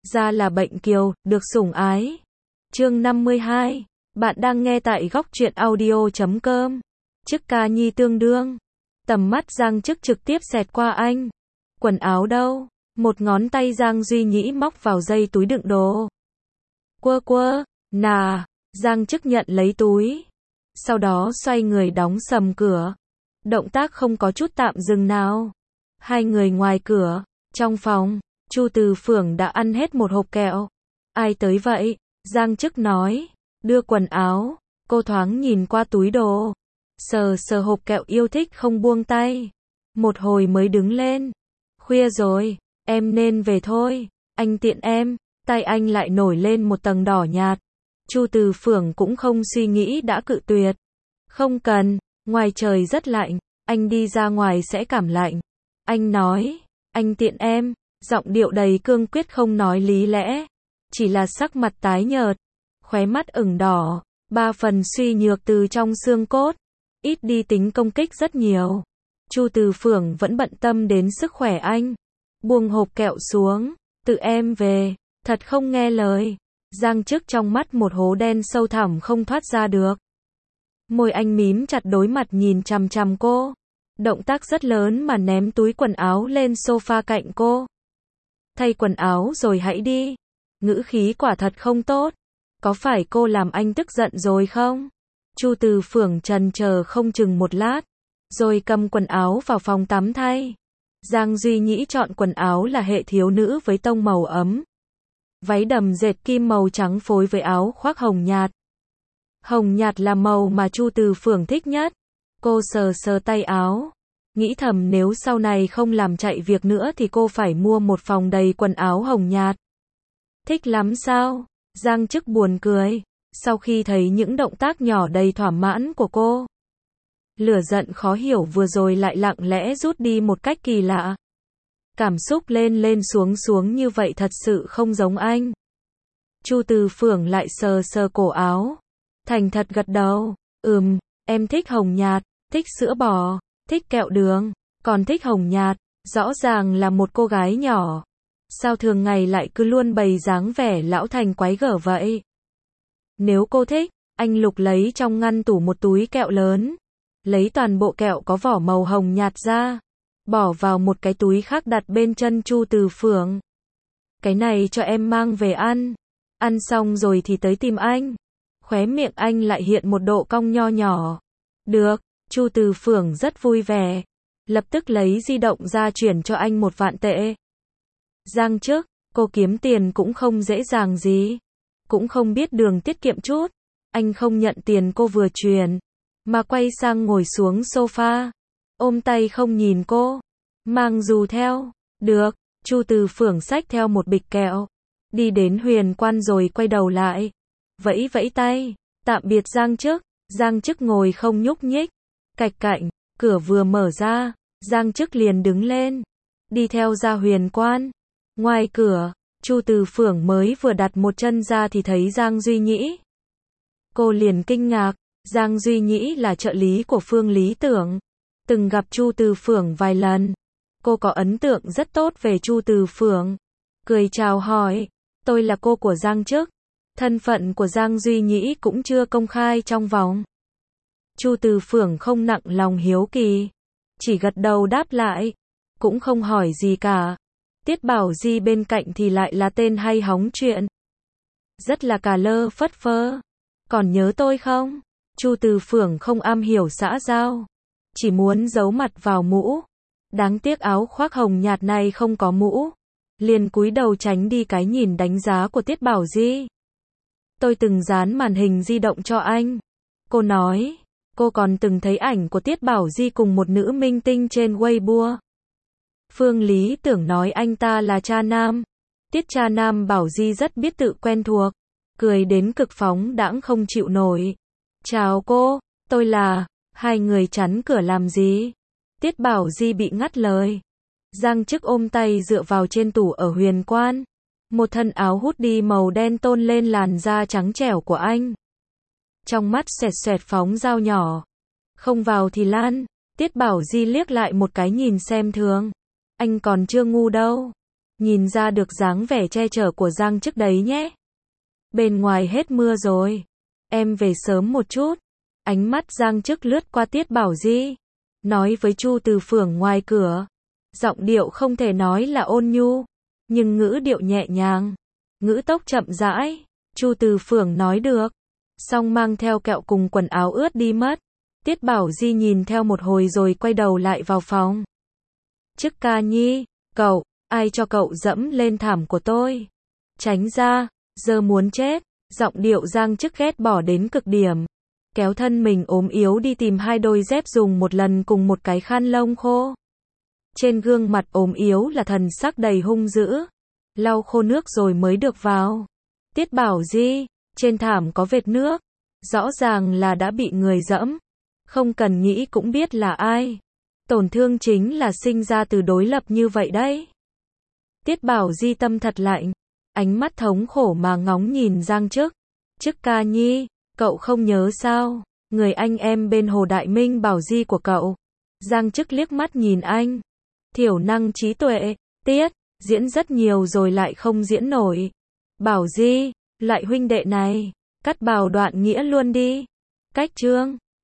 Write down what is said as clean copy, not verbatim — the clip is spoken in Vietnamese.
ra là bệnh kiều, được sủng ái. Chương 52. Bạn đang nghe tại góc truyện audio.com. Chức ca nhi tương đương. Tầm mắt Giang Chức trực tiếp xẹt qua anh. Quần áo đâu? Một ngón tay Giang Duy Nhĩ móc vào dây túi đựng đồ. Quơ, nà. Giang Chức nhận lấy túi. Sau đó xoay người đóng sầm cửa. Động tác không có chút tạm dừng nào. Hai người ngoài cửa. Trong phòng, Chu Từ Phưởng đã ăn hết một hộp kẹo. Ai tới vậy? Giang Chức nói. Đưa quần áo. Cô thoáng nhìn qua túi đồ. Sờ hộp kẹo yêu thích không buông tay. Một hồi mới đứng lên. Khuya rồi, em nên về thôi. Anh tiện em. Tay anh lại nổi lên một tầng đỏ nhạt. Chu Từ Phưởng cũng không suy nghĩ đã cự tuyệt. Không cần, ngoài trời rất lạnh, anh đi ra ngoài sẽ cảm lạnh. Anh nói, anh tiện em, giọng điệu đầy cương quyết không nói lý lẽ. Chỉ là sắc mặt tái nhợt, khóe mắt ửng đỏ, ba phần suy nhược từ trong xương cốt, ít đi tính công kích rất nhiều. Chu Từ Phưởng vẫn bận tâm đến sức khỏe anh. Buông hộp kẹo xuống, tự em về, thật không nghe lời. Giang Chức trong mắt một hố đen sâu thẳm không thoát ra được. Môi anh mím chặt đối mặt nhìn chằm chằm cô. Động tác rất lớn mà ném túi quần áo lên sofa cạnh cô. Thay quần áo rồi hãy đi. Ngữ khí quả thật không tốt. Có phải cô làm anh tức giận rồi không? Chu Từ Phưởng chần chờ không chừng một lát, rồi cầm quần áo vào phòng tắm thay. Giang Duy Nhĩ chọn quần áo là hệ thiếu nữ với tông màu ấm. Váy đầm dệt kim màu trắng phối với áo khoác hồng nhạt. Hồng nhạt là màu mà Chu Từ Phưởng thích nhất. Cô sờ tay áo. Nghĩ thầm nếu sau này không làm chạy việc nữa thì cô phải mua một phòng đầy quần áo hồng nhạt. Thích lắm sao? Giang Chức buồn cười. Sau khi thấy những động tác nhỏ đầy thỏa mãn của cô. Lửa giận khó hiểu vừa rồi lại lặng lẽ rút đi một cách kỳ lạ. Cảm xúc lên xuống như vậy thật sự không giống anh. Chu Từ Phưởng lại sờ cổ áo. Thành thật gật đầu. Em thích hồng nhạt, thích sữa bò, thích kẹo đường, còn thích hồng nhạt. Rõ ràng là một cô gái nhỏ. Sao thường ngày lại cứ luôn bày dáng vẻ lão thành quái gở vậy? Nếu cô thích, anh lục lấy trong ngăn tủ một túi kẹo lớn. Lấy toàn bộ kẹo có vỏ màu hồng nhạt ra. Bỏ vào một cái túi khác đặt bên chân Chu Từ Phưởng. Cái này cho em mang về ăn. Ăn xong rồi thì tới tìm anh. Khóe miệng anh lại hiện một độ cong nho nhỏ. Được, Chu Từ Phưởng rất vui vẻ. Lập tức lấy di động ra chuyển cho anh 1.000.000 tệ. Giang Chức, cô kiếm tiền cũng không dễ dàng gì. Cũng không biết đường tiết kiệm chút. Anh không nhận tiền cô vừa chuyển, mà quay sang ngồi xuống sofa. Ôm tay không nhìn cô. Mang dù theo. Được, Chu Từ Phưởng xách theo một bịch kẹo. Đi đến Huyền Quan rồi quay đầu lại. Vẫy tay. Tạm biệt Giang Chức. Giang Chức ngồi không nhúc nhích. Cạnh, cửa vừa mở ra. Giang Chức liền đứng lên. Đi theo ra Huyền Quan. Ngoài cửa, Chu Từ Phưởng mới vừa đặt một chân ra thì thấy Giang Duy Nhĩ. Cô liền kinh ngạc. Giang Duy Nhĩ là trợ lý của Phương Lý Tưởng. Từng gặp Chu Từ Phưởng vài lần. Cô có ấn tượng rất tốt về Chu Từ Phưởng. Cười chào hỏi. Tôi là cô của Giang Chức. Thân phận của Giang Duy Nhĩ cũng chưa công khai trong vòng. Chu Từ Phưởng không nặng lòng hiếu kỳ. Chỉ gật đầu đáp lại. Cũng không hỏi gì cả. Tiết Bảo Di bên cạnh thì lại là tên hay hóng chuyện. Rất là cà lơ phất phơ. Còn nhớ tôi không? Chu Từ Phưởng không am hiểu xã giao. Chỉ muốn giấu mặt vào mũ. Đáng tiếc áo khoác hồng nhạt này không có mũ. Liền cúi đầu tránh đi cái nhìn đánh giá của Tiết Bảo Di. Tôi từng dán màn hình di động cho anh. Cô nói. Cô còn từng thấy ảnh của Tiết Bảo Di cùng một nữ minh tinh trên Weibo. Phương Lý Tưởng nói anh ta là cha nam. Tiết cha nam Bảo Di rất biết tự quen thuộc. Cười đến cực phóng đãng không chịu nổi. Chào cô, tôi là. Hai người chắn cửa làm gì? Tiết Bảo Di bị ngắt lời. Giang Chức ôm tay dựa vào trên tủ ở Huyền Quan. Một thân áo hoodie màu đen tôn lên làn da trắng trẻo của anh. Trong mắt xoẹt phóng dao nhỏ. Không vào thì lan. Tiết Bảo Di liếc lại một cái nhìn xem thường. Anh còn chưa ngu đâu. nhìn ra được dáng vẻ che chở của Giang Chức đấy nhé. Bên ngoài hết mưa rồi, em về sớm một chút. Ánh mắt Giang Chức lướt qua Tiết Bảo Di, nói với Chu Từ Phượng ngoài cửa. Giọng điệu không thể nói là ôn nhu, nhưng ngữ điệu nhẹ nhàng, ngữ tốc chậm rãi. Chu Từ Phượng nói được, xong mang theo kẹo cùng quần áo ướt đi mất. Tiết Bảo Di nhìn theo một hồi rồi quay đầu lại vào phòng. Chức Ca Nhi, cậu, ai cho cậu dẫm lên thảm của tôi? Tránh ra, giờ muốn chết. Giọng điệu Giang Chức ghét bỏ đến cực điểm. Kéo thân mình ốm yếu đi tìm hai đôi dép dùng một lần cùng một cái khăn lông khô. Trên gương mặt ốm yếu là thần sắc đầy hung dữ. Lau khô nước rồi mới được vào. Tiết Bảo Di, trên thảm có vệt nước. Rõ ràng là đã bị người dẫm. Không cần nghĩ cũng biết là ai. Tổn thương chính là sinh ra từ đối lập như vậy đấy. Tiết Bảo Di tâm thật lạnh. Ánh mắt thống khổ mà ngóng nhìn Giang Chức. Chức Ca Nhi, cậu không nhớ sao? Người anh em bên Hồ Đại Minh Bảo Di của cậu. Giang Chức liếc mắt nhìn anh. Thiểu năng trí tuệ, Tiết, diễn rất nhiều rồi lại không diễn nổi. Bảo Di, loại huynh đệ này, cắt bảo đoạn nghĩa luôn đi. Cách chương